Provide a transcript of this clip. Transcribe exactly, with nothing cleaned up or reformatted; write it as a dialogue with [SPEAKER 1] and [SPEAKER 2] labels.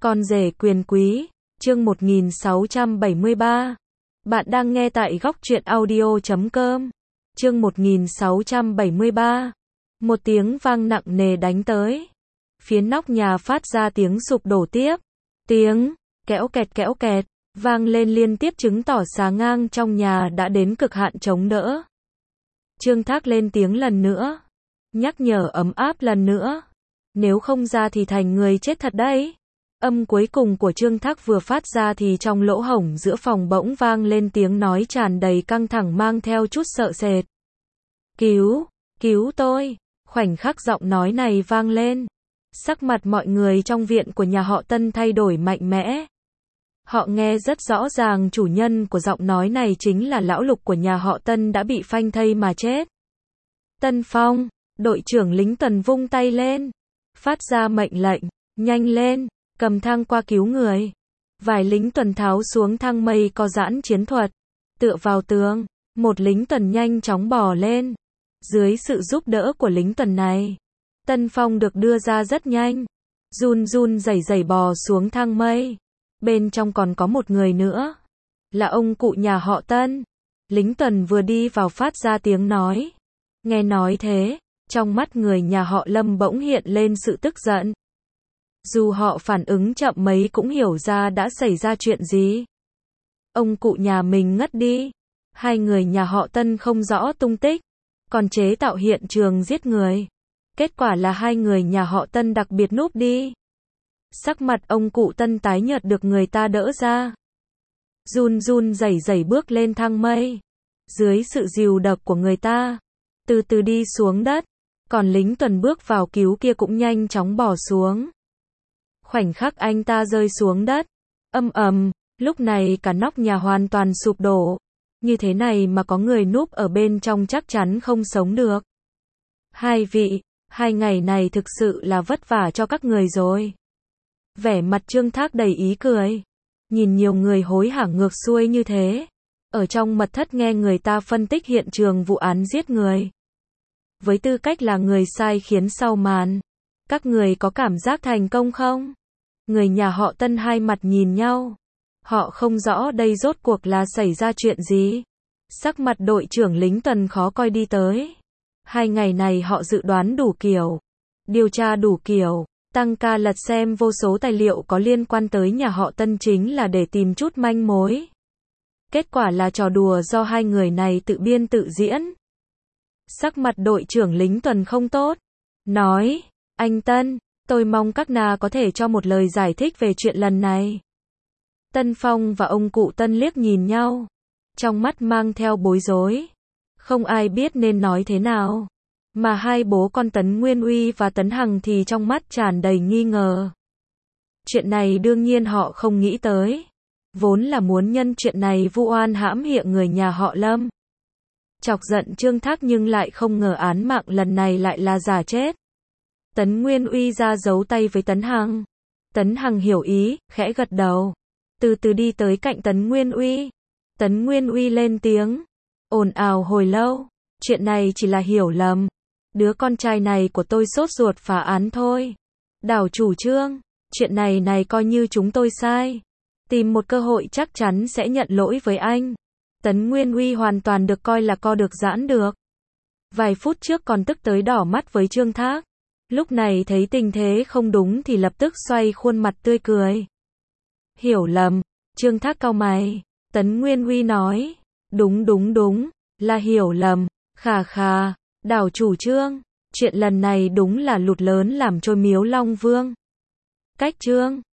[SPEAKER 1] Con rể quyền quý, chương một nghìn sáu trăm bảy mươi ba. Bạn đang nghe tại góc truyện audio chấm com. Chương một nghìn sáu trăm bảy mươi ba. Một tiếng vang nặng nề đánh tới. Phía nóc nhà phát ra tiếng sụp đổ tiếp. Tiếng kẽo kẹt kẽo kẹt vang lên liên tiếp, chứng tỏ xà ngang trong nhà đã đến cực hạn chống đỡ. Trương Thác lên tiếng lần nữa, nhắc nhở ấm áp lần nữa. Nếu không ra thì thành người chết thật đấy. Âm cuối cùng của Trương Thác vừa phát ra thì trong lỗ hổng giữa phòng bỗng vang lên tiếng nói tràn đầy căng thẳng mang theo chút sợ sệt. Cứu, cứu tôi. Khoảnh khắc giọng nói này vang lên, sắc mặt mọi người trong viện của nhà họ Tân thay đổi mạnh mẽ. Họ nghe rất rõ ràng chủ nhân của giọng nói này chính là lão Lục của nhà họ Tân đã bị phanh thây mà chết. Tân Phong, đội trưởng lính tuần vung tay lên, phát ra mệnh lệnh, nhanh lên, cầm thang qua cứu người. Vài lính tuần tháo xuống thang mây có giãn chiến thuật, tựa vào tường, một lính tuần nhanh chóng bò lên. Dưới sự giúp đỡ của lính tuần này, Tân Phong được đưa ra rất nhanh, run run rẩy rẩy bò xuống thang mây. Bên trong còn có một người nữa, là ông cụ nhà họ Tân. Lính tuần vừa đi vào phát ra tiếng nói. Nghe nói thế, trong mắt người nhà họ Lâm bỗng hiện lên sự tức giận. Dù họ phản ứng chậm mấy cũng hiểu ra đã xảy ra chuyện gì. Ông cụ nhà mình ngất đi, hai người nhà họ Tân không rõ tung tích, còn chế tạo hiện trường giết người. Kết quả là hai người nhà họ Tân đặc biệt núp đi. Sắc mặt ông cụ Tân tái nhợt được người ta đỡ ra. Run run rẩy rẩy bước lên thang mây. Dưới sự dìu đập của người ta, từ từ đi xuống đất. Còn lính tuần bước vào cứu kia cũng nhanh chóng bỏ xuống. Khoảnh khắc anh ta rơi xuống đất, âm ầm, lúc này cả nóc nhà hoàn toàn sụp đổ. Như thế này mà có người núp ở bên trong chắc chắn không sống được. Hai vị, hai ngày này thực sự là vất vả cho các người rồi. Vẻ mặt Trương Thác đầy ý cười. Nhìn nhiều người hối hả ngược xuôi như thế, ở trong mật thất nghe người ta phân tích hiện trường vụ án giết người. Với tư cách là người sai khiến sau màn, các người có cảm giác thành công không? Người nhà họ Tân hai mặt nhìn nhau. Họ không rõ đây rốt cuộc là xảy ra chuyện gì. Sắc mặt đội trưởng lính tuần khó coi đi tới. Hai ngày này họ dự đoán đủ kiểu, điều tra đủ kiểu, tăng ca lật xem vô số tài liệu có liên quan tới nhà họ Tân chính là để tìm chút manh mối. Kết quả là trò đùa do hai người này tự biên tự diễn. Sắc mặt đội trưởng lính tuần không tốt, nói, anh Tân, tôi mong các na có thể cho một lời giải thích về chuyện lần này. Tân Phong và ông cụ Tân liếc nhìn nhau, trong mắt mang theo bối rối. Không ai biết nên nói thế nào. Mà hai bố con Tấn Nguyên Uy và Tấn Hằng thì trong mắt tràn đầy nghi ngờ. Chuyện này đương nhiên họ không nghĩ tới. Vốn là muốn nhân chuyện này vu oan hãm hiệng người nhà họ Lâm. Chọc giận Trương Thác nhưng lại không ngờ án mạng lần này lại là giả chết. Tấn Nguyên Uy ra giấu tay với Tấn Hằng. Tấn Hằng hiểu ý, khẽ gật đầu. Từ từ đi tới cạnh Tấn Nguyên Uy. Tấn Nguyên Uy lên tiếng. Ồn ào hồi lâu. Chuyện này chỉ là hiểu lầm. Đứa con trai này của tôi sốt ruột phá án thôi. Đảo chủ Trương, chuyện này này coi như chúng tôi sai. Tìm một cơ hội chắc chắn sẽ nhận lỗi với anh. Tấn Nguyên Uy hoàn toàn được coi là co được giãn được. Vài phút trước còn tức tới đỏ mắt với Trương Thác. Lúc này thấy tình thế không đúng thì lập tức xoay khuôn mặt tươi cười. Hiểu lầm, Trương Thác cau mày. Tấn Nguyên Uy nói, đúng đúng đúng, là hiểu lầm, khà khà, đảo chủ Trương, chuyện lần này đúng là lụt lớn làm trôi miếu Long Vương. Cách Trương